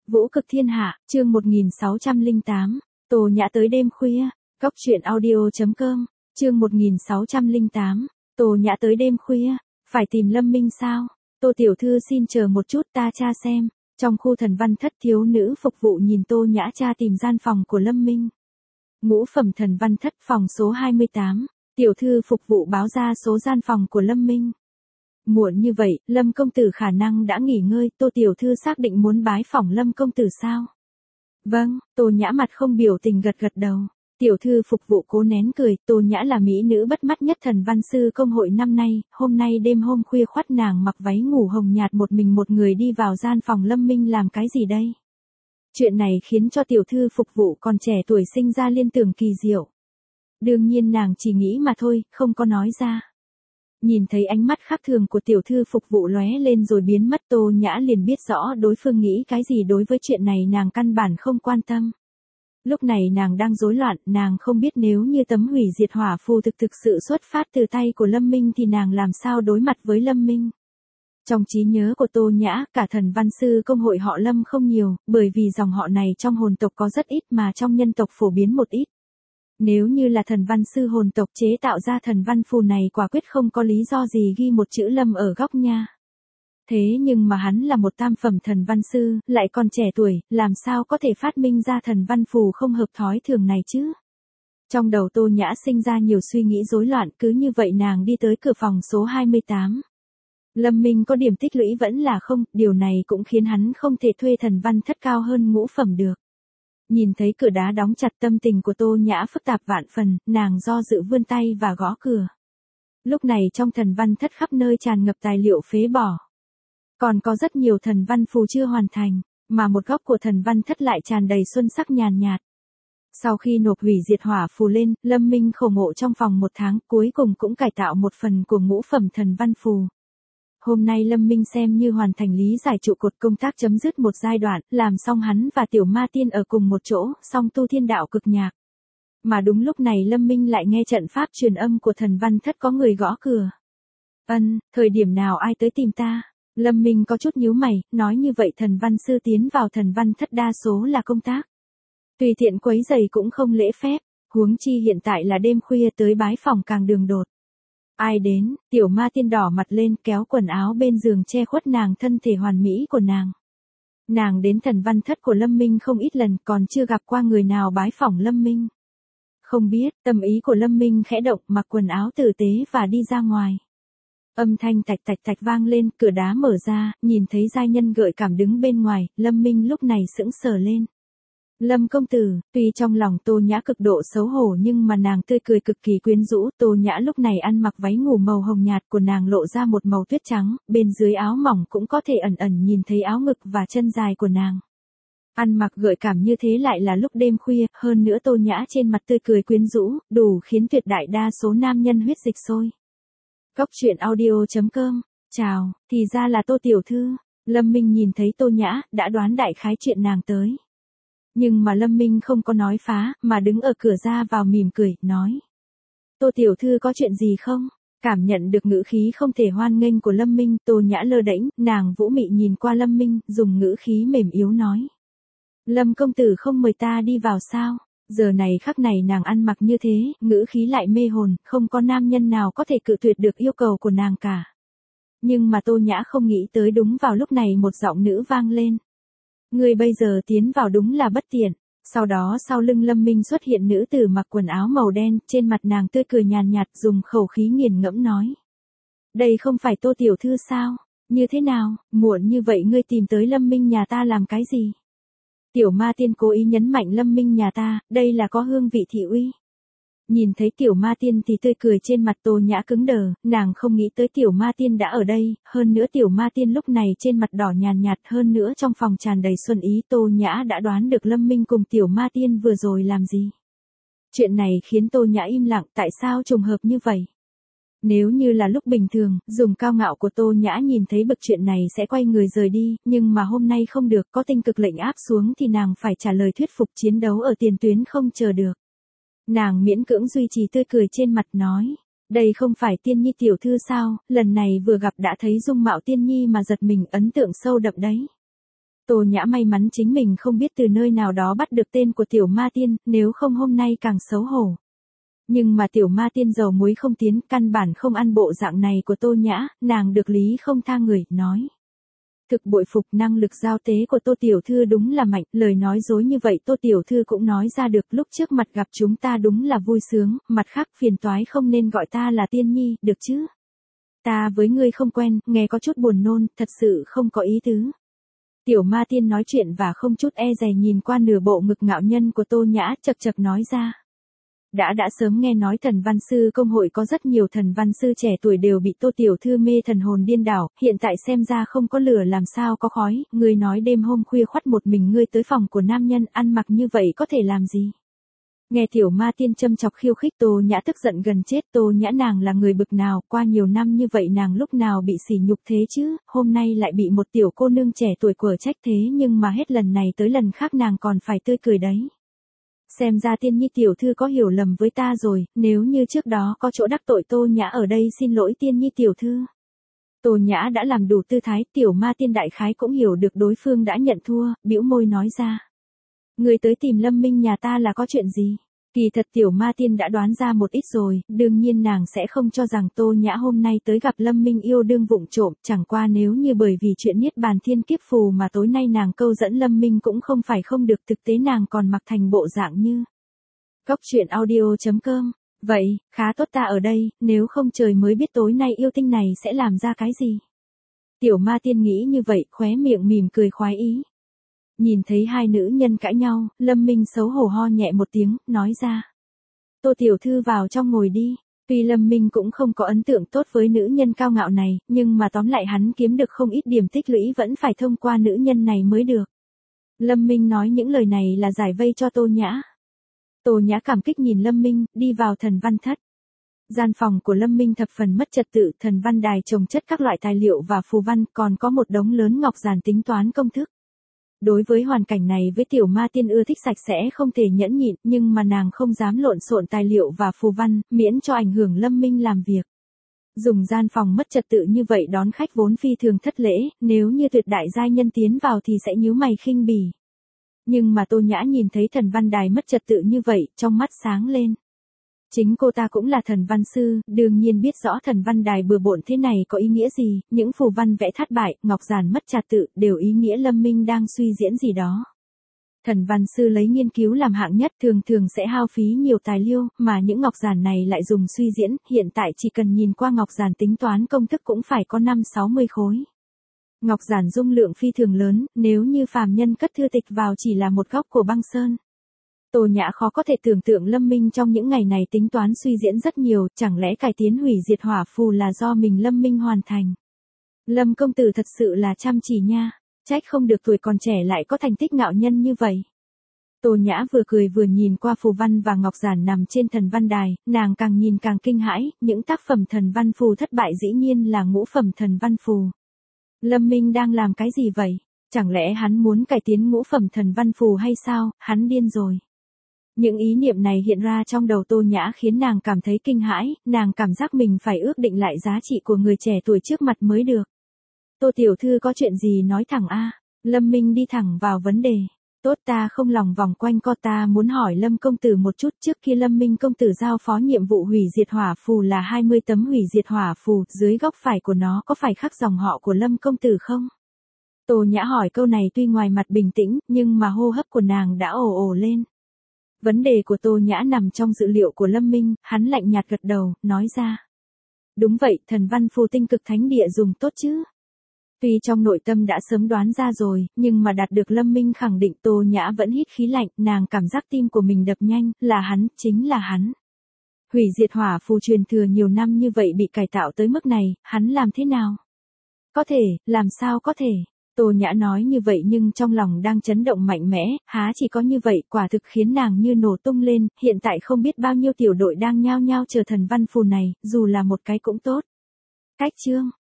Vũ cực thiên hạ, chương 1608, Tô Nhã tới đêm khuya, Cóc truyện audio.com, chương 1608, Tô Nhã tới đêm khuya, phải tìm Lâm Minh sao? Tô tiểu thư xin chờ một chút ta tra xem. Trong khu thần văn thất thiếu nữ phục vụ nhìn Tô Nhã tra tìm gian phòng của Lâm Minh. Ngũ phẩm thần văn thất phòng số 28, tiểu thư phục vụ báo ra số gian phòng của Lâm Minh. Muộn như vậy, Lâm công tử khả năng đã nghỉ ngơi, Tô tiểu thư xác định muốn bái phỏng Lâm công tử sao? Vâng, Tô Nhã mặt không biểu tình gật gật đầu. Tiểu thư phục vụ cố nén cười, Tô Nhã là mỹ nữ bắt mắt nhất thần văn sư công hội năm nay, hôm nay đêm hôm khuya khoắt nàng mặc váy ngủ hồng nhạt một mình một người đi vào gian phòng Lâm Minh làm cái gì đây? Chuyện này khiến cho tiểu thư phục vụ còn trẻ tuổi sinh ra liên tưởng kỳ diệu. Đương nhiên nàng chỉ nghĩ mà thôi, không có nói ra. Nhìn thấy ánh mắt khác thường của tiểu thư phục vụ lóe lên rồi biến mất, Tô Nhã liền biết rõ đối phương nghĩ cái gì. Đối với chuyện này nàng căn bản không quan tâm. Lúc này nàng đang rối loạn, nàng không biết nếu như tấm hủy diệt hỏa phù thực sự xuất phát từ tay của Lâm Minh thì nàng làm sao đối mặt với Lâm Minh. Trong trí nhớ của Tô Nhã, cả thần văn sư công hội họ Lâm không nhiều, bởi vì dòng họ này trong hồn tộc có rất ít mà trong nhân tộc phổ biến một ít. Nếu như là thần văn sư hồn tộc chế tạo ra thần văn phù này quả quyết không có lý do gì ghi một chữ Lâm ở góc nha. Thế nhưng mà hắn là một tam phẩm thần văn sư, lại còn trẻ tuổi, làm sao có thể phát minh ra thần văn phù không hợp thói thường này chứ? Trong đầu Tô Nhã sinh ra nhiều suy nghĩ rối loạn, cứ như vậy nàng đi tới cửa phòng số 28. Lâm Minh có điểm tích lũy vẫn là không, điều này cũng khiến hắn không thể thuê thần văn thất cao hơn ngũ phẩm được. Nhìn thấy cửa đá đóng chặt, tâm tình của Tô Nhã phức tạp vạn phần, nàng do dự vươn tay và gõ cửa. Lúc này trong thần văn thất khắp nơi tràn ngập tài liệu phế bỏ. Còn có rất nhiều thần văn phù chưa hoàn thành, mà một góc của thần văn thất lại tràn đầy xuân sắc nhàn nhạt. Sau khi nộp hủy diệt hỏa phù lên, Lâm Minh khổ ngộ trong vòng 1 tháng, cuối cùng cũng cải tạo một phần của ngũ phẩm thần văn phù. Hôm nay Lâm Minh xem như hoàn thành lý giải trụ cột, công tác chấm dứt một giai đoạn, làm xong hắn và tiểu ma tiên ở cùng một chỗ, song tu thiên đạo cực nhạc. Mà đúng lúc này Lâm Minh lại nghe trận pháp truyền âm của thần văn thất có người gõ cửa. Thời điểm nào ai tới tìm ta? Lâm Minh có chút nhíu mày, nói như vậy thần văn sư tiến vào thần văn thất đa số là công tác. Tùy tiện quấy giày cũng không lễ phép, huống chi hiện tại là đêm khuya, tới bái phòng càng đường đột. Ai đến? Tiểu ma tiên đỏ mặt lên, kéo quần áo bên giường che khuất nàng thân thể hoàn mỹ của nàng. Nàng đến thần văn thất của Lâm Minh không ít lần, còn chưa gặp qua người nào bái phỏng Lâm Minh. Không biết, tâm ý của Lâm Minh khẽ động, mặc quần áo tử tế và đi ra ngoài. Âm thanh tạch tạch tạch vang lên, cửa đá mở ra, nhìn thấy giai nhân gợi cảm đứng bên ngoài, Lâm Minh lúc này sững sờ lên. Lâm công tử, tuy trong lòng Tô Nhã cực độ xấu hổ nhưng mà nàng tươi cười cực kỳ quyến rũ. Tô Nhã lúc này ăn mặc váy ngủ màu hồng nhạt của nàng lộ ra một màu tuyết trắng, bên dưới áo mỏng cũng có thể ẩn ẩn nhìn thấy áo ngực và chân dài của nàng. Ăn mặc gợi cảm như thế lại là lúc đêm khuya, hơn nữa Tô Nhã trên mặt tươi cười quyến rũ, đủ khiến tuyệt đại đa số nam nhân huyết dịch sôi. Cóc truyện audio.com, chào, thì ra là Tô tiểu thư. Lâm Minh nhìn thấy Tô Nhã, đã đoán đại khái chuyện nàng tới. Nhưng mà Lâm Minh không có nói phá, mà đứng ở cửa ra vào mỉm cười, nói. Tô tiểu thư có chuyện gì không? Cảm nhận được ngữ khí không thể hoan nghênh của Lâm Minh, Tô Nhã lơ đễnh, nàng vũ mị nhìn qua Lâm Minh, dùng ngữ khí mềm yếu nói. Lâm công tử không mời ta đi vào sao? Giờ này khắc này nàng ăn mặc như thế, ngữ khí lại mê hồn, không có nam nhân nào có thể cự tuyệt được yêu cầu của nàng cả. Nhưng mà Tô Nhã không nghĩ tới đúng vào lúc này một giọng nữ vang lên. Người bây giờ tiến vào đúng là bất tiện. Sau đó sau lưng Lâm Minh xuất hiện nữ tử mặc quần áo màu đen, trên mặt nàng tươi cười nhàn nhạt, dùng khẩu khí nghiền ngẫm nói. Đây không phải Tô tiểu thư sao? Như thế nào, muộn như vậy ngươi tìm tới Lâm Minh nhà ta làm cái gì? Tiểu ma tiên cố ý nhấn mạnh Lâm Minh nhà ta, đây là có hương vị thị uy. Nhìn thấy tiểu ma tiên thì tươi cười trên mặt Tô Nhã cứng đờ, nàng không nghĩ tới tiểu ma tiên đã ở đây, hơn nữa tiểu ma tiên lúc này trên mặt đỏ nhàn nhạt, hơn nữa trong phòng tràn đầy xuân ý. Tô Nhã đã đoán được Lâm Minh cùng tiểu ma tiên vừa rồi làm gì. Chuyện này khiến Tô Nhã im lặng, tại sao trùng hợp như vậy? Nếu như là lúc bình thường, dùng cao ngạo của Tô Nhã nhìn thấy bực chuyện này sẽ quay người rời đi, nhưng mà hôm nay không được, có tinh cực lệnh áp xuống thì nàng phải trả lời thuyết phục, chiến đấu ở tiền tuyến không chờ được. Nàng miễn cưỡng duy trì tươi cười trên mặt nói, đây không phải Tiên Nhi tiểu thư sao, lần này vừa gặp đã thấy dung mạo Tiên Nhi mà giật mình, ấn tượng sâu đậm đấy. Tô Nhã may mắn chính mình không biết từ nơi nào đó bắt được tên của tiểu ma tiên, nếu không hôm nay càng xấu hổ. Nhưng mà tiểu ma tiên dầu muối không tiến, căn bản không ăn bộ dạng này của Tô Nhã, nàng được lý không tha người, nói. Thực bội phục năng lực giao tế của Tô Tiểu Thư đúng là mạnh, lời nói dối như vậy Tô Tiểu Thư cũng nói ra được, lúc trước mặt gặp chúng ta đúng là vui sướng, mặt khác phiền toái không nên gọi ta là tiên nhi, được chứ? Ta với ngươi không quen, nghe có chút buồn nôn, thật sự không có ý tứ. Tiểu ma tiên nói chuyện và không chút e dè nhìn qua nửa bộ ngực ngạo nhân của Tô Nhã, chật chật nói ra. Đã sớm nghe nói thần văn sư công hội có rất nhiều thần văn sư trẻ tuổi đều bị Tô Tiểu Thư mê thần hồn điên đảo, hiện tại xem ra không có lửa làm sao có khói, ngươi nói đêm hôm khuya khoắt một mình ngươi tới phòng của nam nhân ăn mặc như vậy có thể làm gì? Nghe tiểu ma tiên châm chọc khiêu khích Tô Nhã tức giận gần chết, Tô Nhã nàng là người bực nào, qua nhiều năm như vậy nàng lúc nào bị sỉ nhục thế chứ, hôm nay lại bị một tiểu cô nương trẻ tuổi quở trách thế nhưng mà hết lần này tới lần khác nàng còn phải tươi cười đấy. Xem ra tiên nhi tiểu thư có hiểu lầm với ta rồi, nếu như trước đó có chỗ đắc tội Tô Nhã ở đây xin lỗi tiên nhi tiểu thư. Tô Nhã đã làm đủ tư thái, tiểu ma tiên đại khái cũng hiểu được đối phương đã nhận thua, bĩu môi nói ra. Người tới tìm Lâm Minh nhà ta là có chuyện gì? Kỳ thật tiểu ma tiên đã đoán ra một ít rồi, đương nhiên nàng sẽ không cho rằng Tô Nhã hôm nay tới gặp Lâm Minh yêu đương vụng trộm, chẳng qua nếu như bởi vì chuyện niết bàn thiên kiếp phù mà tối nay nàng câu dẫn Lâm Minh cũng không phải không được, thực tế nàng còn mặc thành bộ dạng như. Góc truyện audio.com. Vậy, khá tốt ta ở đây, nếu không trời mới biết tối nay yêu tinh này sẽ làm ra cái gì. Tiểu ma tiên nghĩ như vậy, khóe miệng mỉm cười khoái ý. Nhìn thấy hai nữ nhân cãi nhau, Lâm Minh xấu hổ ho nhẹ một tiếng, nói ra. Tô Tiểu Thư vào trong ngồi đi. Tuy Lâm Minh cũng không có ấn tượng tốt với nữ nhân cao ngạo này, nhưng mà tóm lại hắn kiếm được không ít điểm tích lũy vẫn phải thông qua nữ nhân này mới được. Lâm Minh nói những lời này là giải vây cho Tô Nhã. Tô Nhã cảm kích nhìn Lâm Minh, đi vào thần văn thất. Gian phòng của Lâm Minh thập phần mất trật tự, thần văn đài trồng chất các loại tài liệu và phù văn, còn có một đống lớn ngọc giản tính toán công thức. Đối với hoàn cảnh này với tiểu ma tiên ưa thích sạch sẽ không thể nhẫn nhịn, nhưng mà nàng không dám lộn xộn tài liệu và phù văn, miễn cho ảnh hưởng Lâm Minh làm việc. Dùng gian phòng mất trật tự như vậy đón khách vốn phi thường thất lễ, nếu như tuyệt đại giai nhân tiến vào thì sẽ nhíu mày khinh bỉ. Nhưng mà Tô Nhã nhìn thấy thần văn đài mất trật tự như vậy, trong mắt sáng lên. Chính cô ta cũng là thần văn sư, đương nhiên biết rõ thần văn đài bừa bộn thế này có ý nghĩa gì, những phù văn vẽ thất bại, ngọc giản mất trật tự, đều ý nghĩa Lâm Minh đang suy diễn gì đó. Thần văn sư lấy nghiên cứu làm hạng nhất, thường thường sẽ hao phí nhiều tài liệu, mà những ngọc giản này lại dùng suy diễn, hiện tại chỉ cần nhìn qua ngọc giản tính toán công thức cũng phải có 5-60 khối. Ngọc giản dung lượng phi thường lớn, nếu như phàm nhân cất thư tịch vào chỉ là một góc của băng sơn. Tô Nhã khó có thể tưởng tượng Lâm Minh trong những ngày này tính toán suy diễn rất nhiều, chẳng lẽ cải tiến hủy diệt hỏa phù là do mình Lâm Minh hoàn thành. Lâm công tử thật sự là chăm chỉ nha, trách không được tuổi còn trẻ lại có thành tích ngạo nhân như vậy. Tô Nhã vừa cười vừa nhìn qua phù văn và ngọc giản nằm trên thần văn đài, nàng càng nhìn càng kinh hãi, những tác phẩm thần văn phù thất bại dĩ nhiên là ngũ phẩm thần văn phù. Lâm Minh đang làm cái gì vậy? Chẳng lẽ hắn muốn cải tiến ngũ phẩm thần văn phù hay sao, hắn điên rồi. Những ý niệm này hiện ra trong đầu Tô Nhã khiến nàng cảm thấy kinh hãi, nàng cảm giác mình phải ước định lại giá trị của người trẻ tuổi trước mặt mới được. Tô Tiểu Thư có chuyện gì nói thẳng a. Lâm Minh đi thẳng vào vấn đề. Tốt, ta không lòng vòng quanh co, ta muốn hỏi Lâm công tử một chút, trước khi Lâm Minh công tử giao phó nhiệm vụ hủy diệt hỏa phù là 20 tấm hủy diệt hỏa phù, dưới góc phải của nó có phải khắc dòng họ của Lâm công tử không? Tô Nhã hỏi câu này tuy ngoài mặt bình tĩnh, nhưng mà hô hấp của nàng đã ồ lên. Vấn đề của Tô Nhã nằm trong dữ liệu của Lâm Minh, hắn lạnh nhạt gật đầu, nói ra. Đúng vậy, thần văn phù tinh cực thánh địa dùng tốt chứ. Tuy trong nội tâm đã sớm đoán ra rồi, nhưng mà đạt được Lâm Minh khẳng định, Tô Nhã vẫn hít khí lạnh, nàng cảm giác tim của mình đập nhanh, là hắn, chính là hắn. Hủy diệt hỏa phù truyền thừa nhiều năm như vậy bị cải tạo tới mức này, hắn làm thế nào? Có thể, làm sao có thể? Tô Nhã nói như vậy nhưng trong lòng đang chấn động mạnh mẽ, há chỉ có như vậy, quả thực khiến nàng như nổ tung lên, hiện tại không biết bao nhiêu tiểu đội đang nhao nhao chờ thần văn phù này, dù là một cái cũng tốt. Cách chương